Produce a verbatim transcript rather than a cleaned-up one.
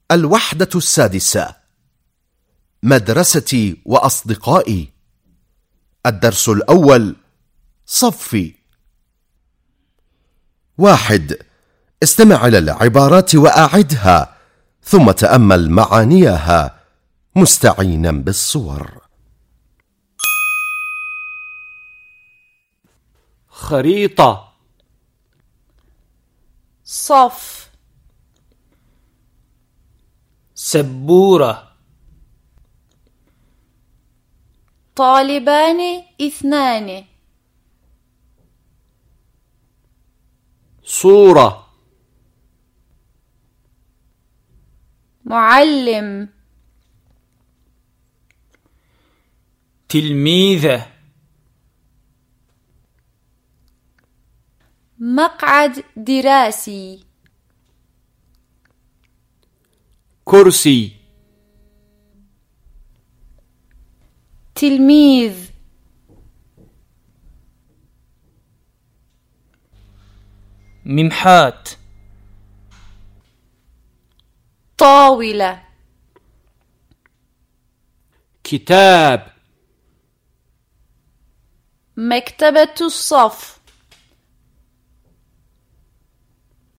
الوحدة السادسة. مدرستي وأصدقائي. الدرس الأول. صفي. واحد. استمع إلى العبارات وأعدها، ثم تأمل معانيها مستعينا بالصور. خريطة. صف. سبورة. طالبان اثنان. صورة. معلم. تلميذة. مقعد دراسي. كرسي. تلميذ. ممحات. طاولة. كتاب. مكتبة الصف.